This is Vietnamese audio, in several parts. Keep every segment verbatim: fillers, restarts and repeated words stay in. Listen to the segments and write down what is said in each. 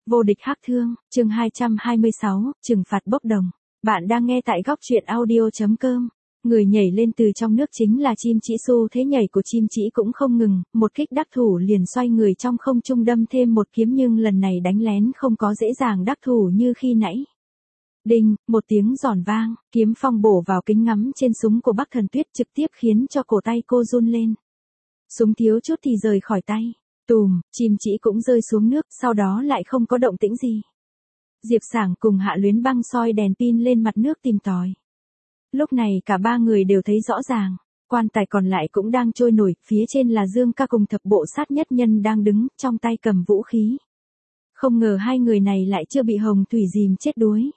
Vô địch hắc thương, chương hai trăm hai mươi sáu, trừng phạt bốc đồng. Bạn đang nghe tại góc truyện audio.com. Người nhảy lên từ trong nước chính là chim chỉ. Xu thế nhảy của chim chỉ cũng không ngừng, một kích đắc thủ liền xoay người trong không trung đâm thêm một kiếm, nhưng lần này đánh lén không có dễ dàng đắc thủ như khi nãy. Đinh, một tiếng giòn vang, kiếm phong bổ vào kính ngắm trên súng của Bắc Thần Tuyết, trực tiếp khiến cho cổ tay cô run lên. Súng thiếu chút thì rời khỏi tay. Tùm, chim chỉ cũng rơi xuống nước, sau đó lại không có động tĩnh gì. Diệp Sảng cùng Hạ Luyến Băng soi đèn pin lên mặt nước tìm tòi. Lúc này cả ba người đều thấy rõ ràng, quan tài còn lại cũng đang trôi nổi, phía trên là Dương Ca cùng thập bộ sát nhất nhân đang đứng, trong tay cầm vũ khí. Không ngờ hai người này lại chưa bị Hồng Thủy dìm chết đuối.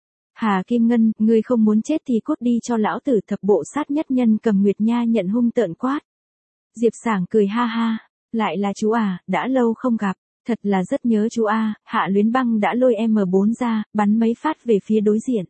Hà Kim Ngân, ngươi không muốn chết thì cút đi cho lão tử. Thập bộ sát nhất nhân cầm Nguyệt Nha nhận hung tợn quát. Diệp Sảng cười ha ha. Lại là chú à, đã lâu không gặp, thật là rất nhớ chú a. Hạ Luyến Băng đã lôi em bốn ra, bắn mấy phát về phía đối diện.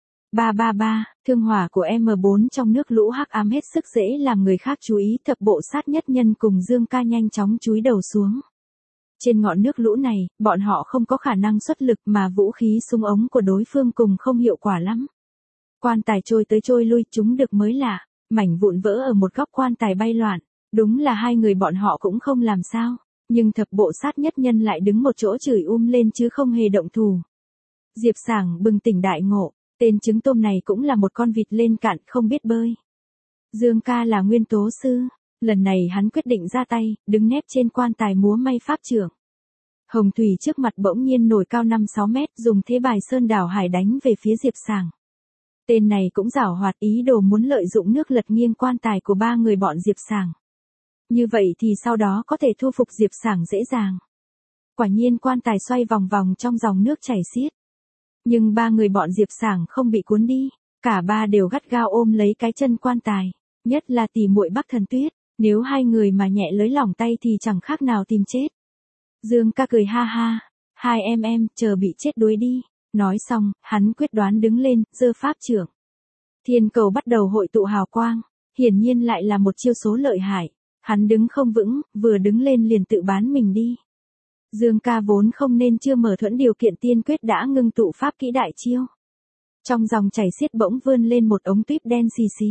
Ba ba ba, thương hỏa của em bốn trong nước lũ hắc ám hết sức dễ làm người khác chú ý. Thập bộ sát nhất nhân cùng Dương Ca nhanh chóng chúi đầu xuống. Trên ngọn nước lũ này, bọn họ không có khả năng xuất lực mà vũ khí súng ống của đối phương cùng không hiệu quả lắm. Quan tài trôi tới trôi lui, chúng được mới lạ, mảnh vụn vỡ ở một góc quan tài bay loạn. Đúng là hai người bọn họ cũng không làm sao, nhưng thập bộ sát nhất nhân lại đứng một chỗ chửi um lên chứ không hề động thủ. Diệp Sảng bừng tỉnh đại ngộ, tên trứng tôm này cũng là một con vịt lên cạn không biết bơi. Dương Ca là nguyên tố sư, lần này hắn quyết định ra tay, đứng nép trên quan tài múa may pháp trưởng. Hồng Thủy trước mặt bỗng nhiên nổi cao năm sáu mét, dùng thế bài sơn đảo hải đánh về phía Diệp Sảng. Tên này cũng giảo hoạt, ý đồ muốn lợi dụng nước lật nghiêng quan tài của ba người bọn Diệp Sảng. Như vậy thì sau đó có thể thu phục Diệp Sảng dễ dàng. Quả nhiên quan tài xoay vòng vòng trong dòng nước chảy xiết. Nhưng ba người bọn Diệp Sảng không bị cuốn đi, cả ba đều gắt gao ôm lấy cái chân quan tài, nhất là tỷ muội Bắc Thần Tuyết, nếu hai người mà nhẹ lưới lỏng tay thì chẳng khác nào tìm chết. Dương Ca cười ha ha, hai em em, chờ bị chết đuối đi. Nói xong, hắn quyết đoán đứng lên, giơ pháp trưởng. Thiên cầu bắt đầu hội tụ hào quang, hiển nhiên lại là một chiêu số lợi hại. Hắn đứng không vững, vừa đứng lên liền tự bán mình đi. Dương Ca vốn không nên chưa mở thuẫn điều kiện tiên quyết đã ngưng tụ pháp kỹ đại chiêu. Trong dòng chảy xiết bỗng vươn lên một ống tuyếp đen xì xì.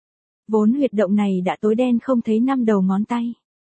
Vốn huyệt động này đã tối đen không thấy năm đầu ngón tay.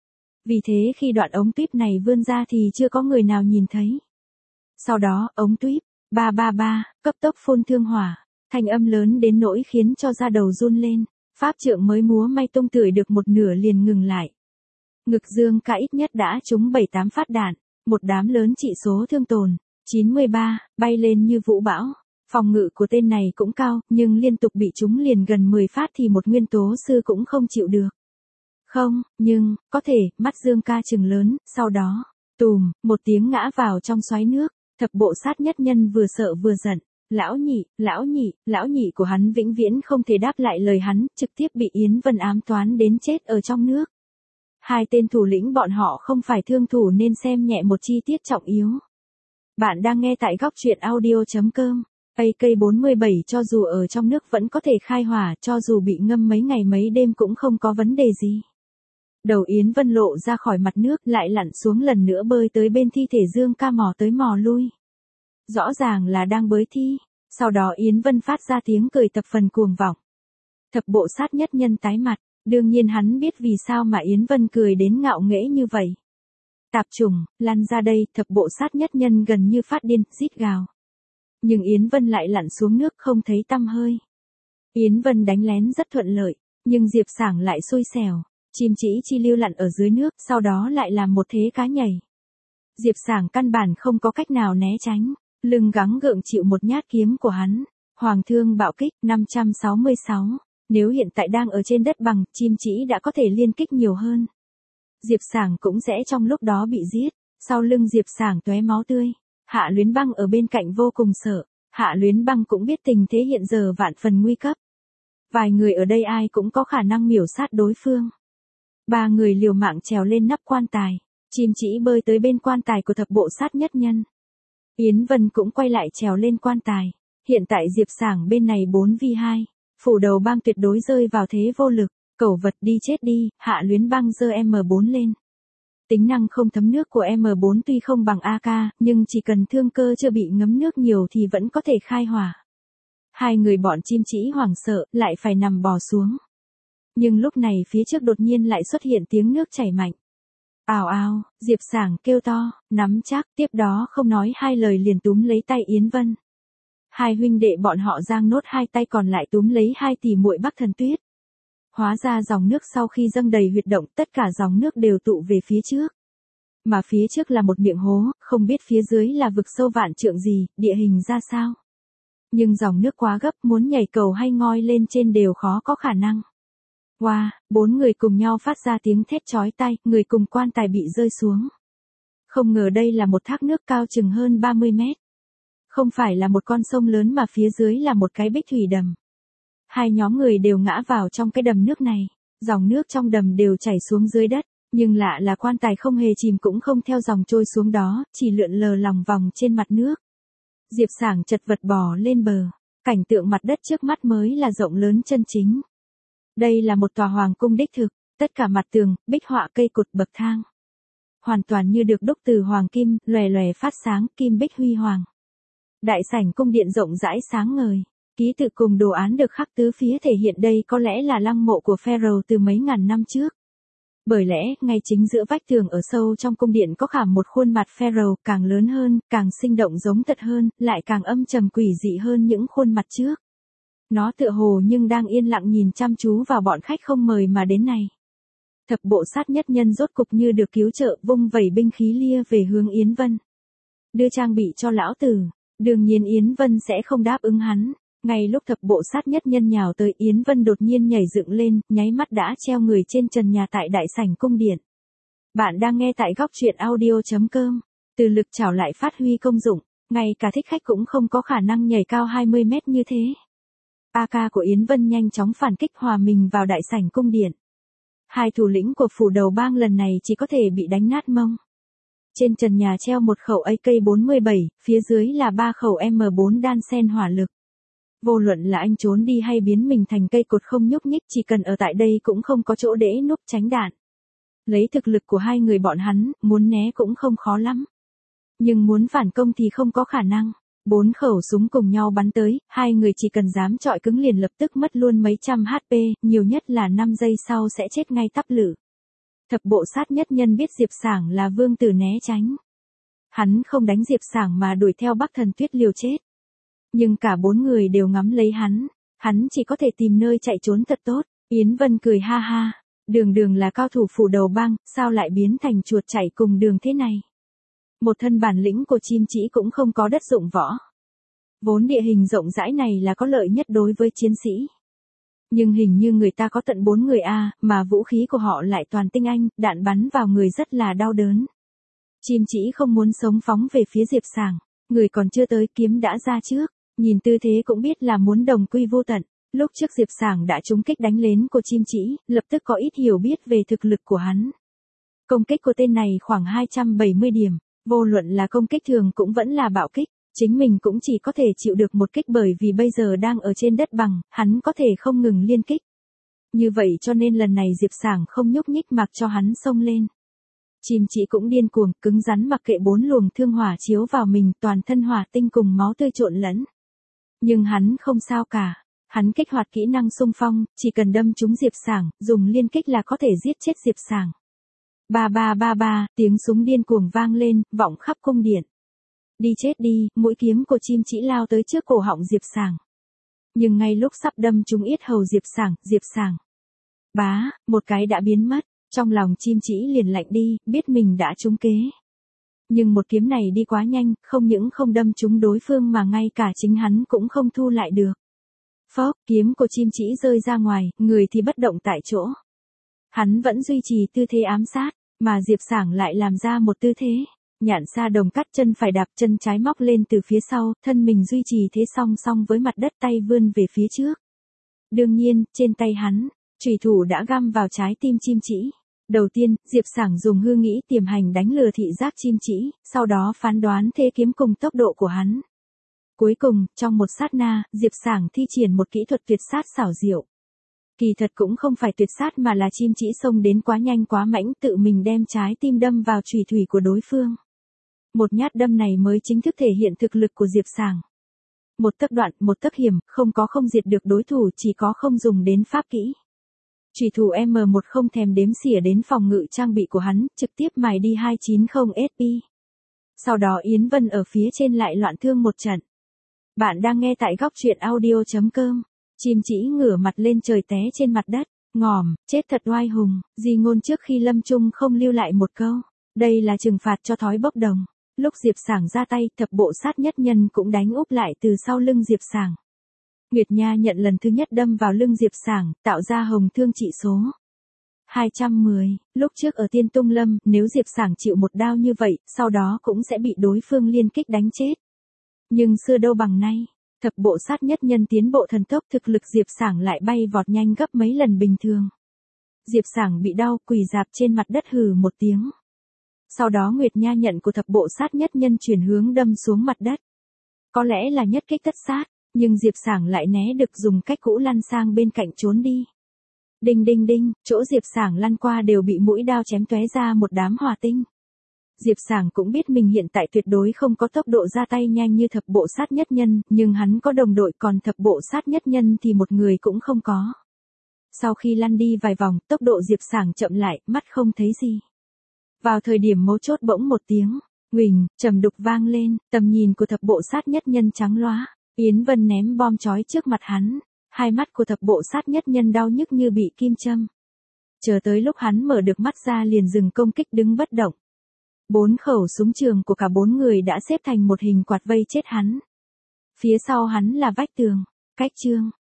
Vì thế khi đoạn ống tuyếp này vươn ra thì chưa có người nào nhìn thấy. Sau đó, ống tuyếp, ba ba ba, cấp tốc phun thương hỏa, thanh âm lớn đến nỗi khiến cho da đầu run lên. Pháp trượng mới múa may tung tưởi được một nửa liền ngừng lại. Ngực Dương Ca ít nhất đã trúng bảy tám phát đạn, một đám lớn trị số thương tổn, chín mươi ba, bay lên như vũ bão. Phòng ngự của tên này cũng cao, nhưng liên tục bị trúng liền gần mười phát thì một nguyên tố sư cũng không chịu được. Không, nhưng, có thể, mắt Dương Ca trừng lớn, sau đó, tùm, một tiếng ngã vào trong xoáy nước, thập bộ sát nhất nhân vừa sợ vừa giận. Lão nhị, lão nhị, lão nhị của hắn vĩnh viễn không thể đáp lại lời hắn, trực tiếp bị Yến Vân ám toán đến chết ở trong nước. Hai tên thủ lĩnh bọn họ không phải thương thủ nên xem nhẹ một chi tiết trọng yếu. Bạn đang nghe tại góc truyện audio.com. a ca bốn mươi bảy cho dù ở trong nước vẫn có thể khai hỏa, cho dù bị ngâm mấy ngày mấy đêm cũng không có vấn đề gì. Đầu Yến Vân lộ ra khỏi mặt nước lại lặn xuống lần nữa bơi tới bên thi thể Dương Ca mò tới mò lui. Rõ ràng là đang bới thi. Sau đó Yến Vân phát ra tiếng cười thập phần cuồng vọng. Thập bộ sát nhất nhân tái mặt, đương nhiên hắn biết vì sao mà Yến Vân cười đến ngạo nghễ như vậy. Tạp trùng, lăn ra đây. Thập bộ sát nhất nhân gần như phát điên, rít gào. Nhưng Yến Vân lại lặn xuống nước không thấy tăm hơi. Yến Vân đánh lén rất thuận lợi, nhưng Diệp Sảng lại xui xẻo. Chim chỉ chi lưu lặn ở dưới nước, sau đó lại làm một thế cá nhảy. Diệp Sảng căn bản không có cách nào né tránh. Lưng gắng gượng chịu một nhát kiếm của hắn. Hoàng thương bạo kích năm trăm sáu mươi sáu. Nếu hiện tại đang ở trên đất bằng, chim chỉ đã có thể liên kích nhiều hơn. Diệp Sảng cũng sẽ trong lúc đó bị giết. Sau lưng Diệp Sảng tóe máu tươi. Hạ Luyến Băng ở bên cạnh vô cùng sợ. Hạ Luyến Băng cũng biết tình thế hiện giờ vạn phần nguy cấp. Vài người ở đây ai cũng có khả năng miểu sát đối phương. Ba người liều mạng trèo lên nắp quan tài. Chim chỉ bơi tới bên quan tài của thập bộ sát nhất nhân. Yến Vân cũng quay lại trèo lên quan tài. Hiện tại Diệp Sảng bên này bốn vi hai. Phủ đầu bang tuyệt đối rơi vào thế vô lực. Cẩu vật đi chết đi. Hạ Luyến Băng giơ em bốn lên. Tính năng không thấm nước của M bốn tuy không bằng a ca, nhưng chỉ cần thương cơ chưa bị ngấm nước nhiều thì vẫn có thể khai hỏa. Hai người bọn chim chỉ hoảng sợ, lại phải nằm bò xuống. Nhưng lúc này phía trước đột nhiên lại xuất hiện tiếng nước chảy mạnh. Ào ào, Diệp Sảng kêu to, nắm chắc, tiếp đó không nói hai lời liền túm lấy tay Yến Vân. Hai huynh đệ bọn họ giang nốt hai tay còn lại túm lấy hai tỷ muội Bắc Thần Tuyết. Hóa ra dòng nước sau khi dâng đầy huyệt động, tất cả dòng nước đều tụ về phía trước. Mà phía trước là một miệng hố, không biết phía dưới là vực sâu vạn trượng gì, địa hình ra sao. Nhưng dòng nước quá gấp, muốn nhảy cầu hay ngoi lên trên đều khó có khả năng. Wow, bốn người cùng nhau phát ra tiếng thét chói tai, người cùng quan tài bị rơi xuống. Không ngờ đây là một thác nước cao chừng hơn ba mươi mét. Không phải là một con sông lớn mà phía dưới là một cái bích thủy đầm. Hai nhóm người đều ngã vào trong cái đầm nước này, dòng nước trong đầm đều chảy xuống dưới đất, nhưng lạ là quan tài không hề chìm cũng không theo dòng trôi xuống đó, chỉ lượn lờ lòng vòng trên mặt nước. Diệp Sảng chật vật bò lên bờ, cảnh tượng mặt đất trước mắt mới là rộng lớn chân chính. Đây là một tòa hoàng cung đích thực, tất cả mặt tường, bích họa cây cột bậc thang. Hoàn toàn như được đúc từ hoàng kim, lòe lòe phát sáng, kim bích huy hoàng. Đại sảnh cung điện rộng rãi sáng ngời, ký tự cùng đồ án được khắc tứ phía thể hiện đây có lẽ là lăng mộ của Pharaoh từ mấy ngàn năm trước. Bởi lẽ, ngay chính giữa vách tường ở sâu trong cung điện có khảm một khuôn mặt Pharaoh càng lớn hơn, càng sinh động giống thật hơn, lại càng âm trầm quỷ dị hơn những khuôn mặt trước. Nó tựa hồ nhưng đang yên lặng nhìn chăm chú vào bọn khách không mời mà đến này. Thập bộ sát nhất nhân rốt cục như được cứu trợ, vung vẩy binh khí lia về hướng Yến Vân. Đưa trang bị cho lão tử, đương nhiên Yến Vân sẽ không đáp ứng hắn. Ngay lúc thập bộ sát nhất nhân nhào tới, Yến Vân đột nhiên nhảy dựng lên, nháy mắt đã treo người trên trần nhà tại đại sảnh cung điện. Bạn đang nghe tại góc truyện audio chấm com. Từ lực chảo lại phát huy công dụng, ngay cả thích khách cũng không có khả năng nhảy cao hai mươi mét như thế. a ca của Yến Vân nhanh chóng phản kích hòa mình vào đại sảnh cung điện. Hai thủ lĩnh của phủ đầu bang lần này chỉ có thể bị đánh nát mông. Trên trần nhà treo một khẩu A K bốn mươi bảy, phía dưới là ba khẩu M bốn đan xen hỏa lực. Vô luận là anh trốn đi hay biến mình thành cây cột không nhúc nhích, chỉ cần ở tại đây cũng không có chỗ để núp tránh đạn. Lấy thực lực của hai người bọn hắn, muốn né cũng không khó lắm. Nhưng muốn phản công thì không có khả năng. Bốn khẩu súng cùng nhau bắn tới, hai người chỉ cần dám chọi cứng liền lập tức mất luôn mấy trăm H P, nhiều nhất là năm giây sau sẽ chết ngay tắp lử. Thập bộ sát nhất nhân biết Diệp Sảng là vương tử né tránh. Hắn không đánh Diệp Sảng mà đuổi theo Bắc Thần Tuyết liều chết. Nhưng cả bốn người đều ngắm lấy hắn, hắn chỉ có thể tìm nơi chạy trốn thật tốt. Yến Vân cười ha ha, đường đường là cao thủ phủ đầu bang, sao lại biến thành chuột chạy cùng đường thế này. Một thân bản lĩnh của chim chỉ cũng không có đất dụng võ. Vốn địa hình rộng rãi này là có lợi nhất đối với chiến sĩ. Nhưng hình như người ta có tận bốn người a, mà vũ khí của họ lại toàn tinh anh, đạn bắn vào người rất là đau đớn. Chim chỉ không muốn sống phóng về phía Diệp Sảng, người còn chưa tới kiếm đã ra trước, nhìn tư thế cũng biết là muốn đồng quy vô tận. Lúc trước Diệp Sảng đã trúng kích đánh lén của chim chỉ, lập tức có ít hiểu biết về thực lực của hắn. Công kích của tên này khoảng hai trăm bảy mươi điểm, vô luận là công kích thường cũng vẫn là bạo kích. Chính mình cũng chỉ có thể chịu được một kích bởi vì bây giờ đang ở trên đất bằng, hắn có thể không ngừng liên kích. Như vậy cho nên lần này Diệp Sảng không nhúc nhích mặc cho hắn xông lên. Chim chỉ cũng điên cuồng, cứng rắn mặc kệ bốn luồng thương hỏa chiếu vào mình, toàn thân hỏa tinh cùng máu tươi trộn lẫn. Nhưng hắn không sao cả, hắn kích hoạt kỹ năng xung phong, chỉ cần đâm trúng Diệp Sảng, dùng liên kích là có thể giết chết Diệp Sảng. Ba ba ba ba, tiếng súng điên cuồng vang lên, vọng khắp cung điện. Đi chết đi, mũi kiếm của chim chỉ lao tới trước cổ họng Diệp Sảng. Nhưng ngay lúc sắp đâm trúng yết hầu Diệp Sảng, Diệp Sảng. Bá, một cái đã biến mất, trong lòng chim chỉ liền lạnh đi, biết mình đã trúng kế. Nhưng một kiếm này đi quá nhanh, không những không đâm trúng đối phương mà ngay cả chính hắn cũng không thu lại được. Phốc, kiếm của chim chỉ rơi ra ngoài, người thì bất động tại chỗ. Hắn vẫn duy trì tư thế ám sát, mà Diệp Sảng lại làm ra một tư thế. Nhạn sa đồng cắt chân phải đạp chân trái móc lên từ phía sau, thân mình duy trì thế song song với mặt đất, tay vươn về phía trước. Đương nhiên, trên tay hắn, chủy thủ đã găm vào trái tim chim chỉ. Đầu tiên, Diệp Sảng dùng hư nghĩ tiềm hành đánh lừa thị giác chim chỉ, sau đó phán đoán thế kiếm cùng tốc độ của hắn. Cuối cùng, trong một sát na, Diệp Sảng thi triển một kỹ thuật tuyệt sát xảo diệu. Kỳ thật cũng không phải tuyệt sát mà là chim chỉ xông đến quá nhanh quá mãnh, tự mình đem trái tim đâm vào chùy thủy của đối phương. Một nhát đâm này mới chính thức thể hiện thực lực của Diệp Sảng. Một tấc đoạn, một tấc hiểm, không có không diệt được đối thủ, chỉ có không dùng đến pháp kỹ. Chủy thủ M một không thèm đếm xỉa đến phòng ngự trang bị của hắn, trực tiếp mài đi hai chín không ét pê. Sau đó Yến Vân ở phía trên lại loạn thương một trận. Bạn đang nghe tại góc truyện audio chấm com. Chim chỉ ngửa mặt lên trời té trên mặt đất. Ngòm, chết thật oai hùng, di ngôn trước khi lâm chung không lưu lại một câu. Đây là trừng phạt cho thói bốc đồng. Lúc Diệp Sảng ra tay, thập bộ sát nhất nhân cũng đánh úp lại từ sau lưng Diệp Sảng. Nguyệt Nha nhận lần thứ nhất đâm vào lưng Diệp Sảng, tạo ra hồng thương trị số hai trăm mười. Lúc trước ở Tiên Tung Lâm, nếu Diệp Sảng chịu một đao như vậy, sau đó cũng sẽ bị đối phương liên kích đánh chết. Nhưng xưa đâu bằng nay, thập bộ sát nhất nhân tiến bộ thần tốc, thực lực Diệp Sảng lại bay vọt nhanh gấp mấy lần bình thường. Diệp Sảng bị đau, quỳ rạp trên mặt đất hừ một tiếng. Sau đó Nguyệt Nha nhận của thập bộ sát nhất nhân chuyển hướng đâm xuống mặt đất. Có lẽ là nhất kích tất sát, nhưng Diệp Sảng lại né được, dùng cách cũ lăn sang bên cạnh trốn đi. Đinh đinh đinh, chỗ Diệp Sảng lăn qua đều bị mũi đao chém tóe ra một đám hỏa tinh. Diệp Sảng cũng biết mình hiện tại tuyệt đối không có tốc độ ra tay nhanh như thập bộ sát nhất nhân, nhưng hắn có đồng đội, còn thập bộ sát nhất nhân thì một người cũng không có. Sau khi lăn đi vài vòng, tốc độ Diệp Sảng chậm lại, mắt không thấy gì. Vào thời điểm mấu chốt bỗng một tiếng huỳnh trầm đục vang lên, tầm nhìn của thập bộ sát nhất nhân trắng loá. Yến Vân ném bom chói trước mặt hắn, hai mắt của thập bộ sát nhất nhân đau nhức như bị kim châm. Chờ tới lúc hắn mở được mắt ra liền dừng công kích, đứng bất động. Bốn khẩu súng trường của cả bốn người đã xếp thành một hình quạt vây chết hắn. Phía sau hắn là vách tường. Cách chương,